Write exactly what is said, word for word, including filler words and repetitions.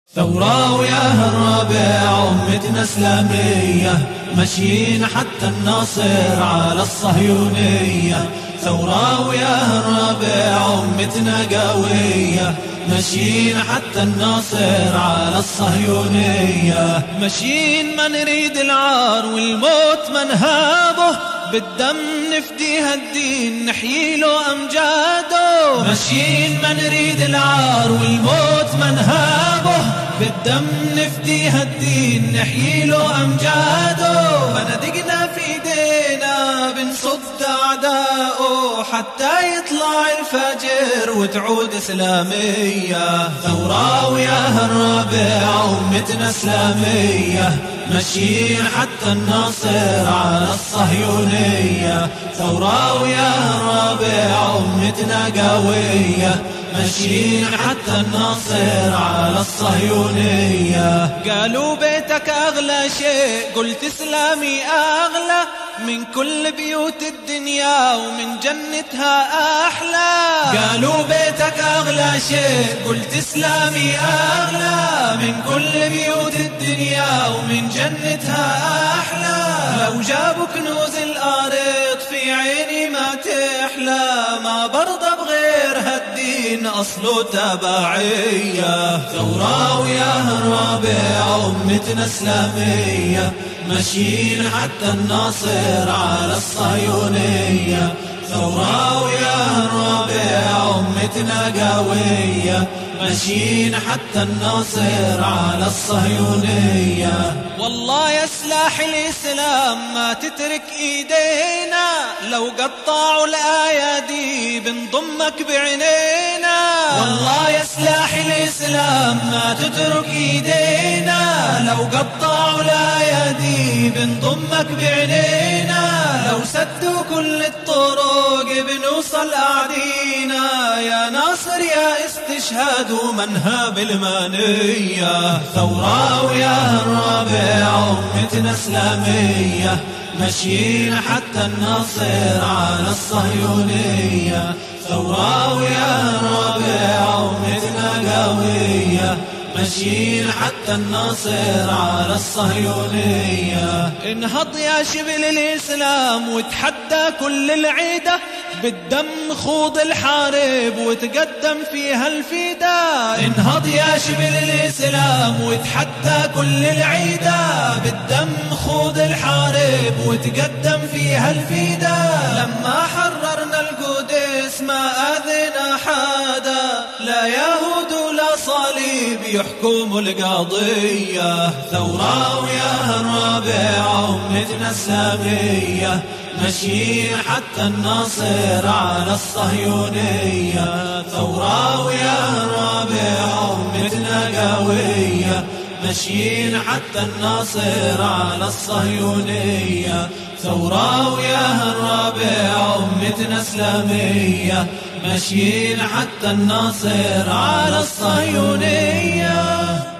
ثورة وياها الرابع أمتنا إسلامية، ماشيين حتى الناصر على الصهيونية. ثورة وياها الرابع أمتنا قوية، ماشيين حتى الناصر على الصهيونية. ماشيين ما نريد العار والموت ما نهابه، بالدم نفدي هالدين نحيي له أمجاده. ماشيين ما نريد العار والموت ما نهابه، بالدم نفدي هالدين نحيي له أمجاده. بندقنا في ايدينا بنصد أعداؤه حتى يطلع الفجر وتعود إسلامية. ثورة وياها الرابع أمتنا إسلامية، ماشيين حتى الناصر على الصهيونية. ثورة وياها الرابع أمتنا قوية، ماشيين حتى الناصر على الصهيونية. قالوا بيتك أغلى شيء، قلت إسلامي أغلى من كل بيوت الدنيا ومن جنتها أحلى. قالوا بيتك أغلى شيء، قلت إسلامي أغلى من كل بيوت الدنيا ومن جنتها أحلى. لو جابوا كنوز الأرض في عيني ما تحلى، ما برضى بغير هالدين أصله تبعية. ثورة وياها الرابع أمتنا إسلامية، ماشيين حتى الناصر على الصهيونية. ثورة وياها الرابع أمتنا قوية، ماشيين حتى الناصر على الصهيونية. والله يا سلاح الإسلام ما تترك إيدينا، لو قطعوا الأيادي بنضمك بعينينا. والله يا سلاح الإسلام ما تترك إيدينا، لو قطعوا الأيادي بنضمك بعينينا. لو سدوا كل الطرق بنوصل أعدينا، يا ناصر يا استشهاد ومنها بالمانية. ثورة وياها الرابع أمتنا إسلامية، ماشيين حتى الناصر على الصهيونية. ثورة وياها الرابع أمتنا قوية، ماشيين حتى الناصر على الصهيونية. انهض يا شبل الإسلام وتحدى كل العيدة، بالدم خوض الحارب وتقدم فيها الفداء. انهض يا شبل الإسلام وتحدى كل العيدة، بالدم خوض الحارب وتقدم فيها الفداء. لما حررنا القدس ما أذنا حدا، لا يهود ولا صليب يحكم القضية. ثورة وياها الرابع أمتنا إسلامية، ماشيين حتى الناصر على الصهيونية. ثورة وياها الرابع أمتنا قوية، ماشيين حتى الناصر على الصهيونية. ثورة وياها الرابع أمتنا إسلامية، ماشيين حتى الناصر على الصهيونية.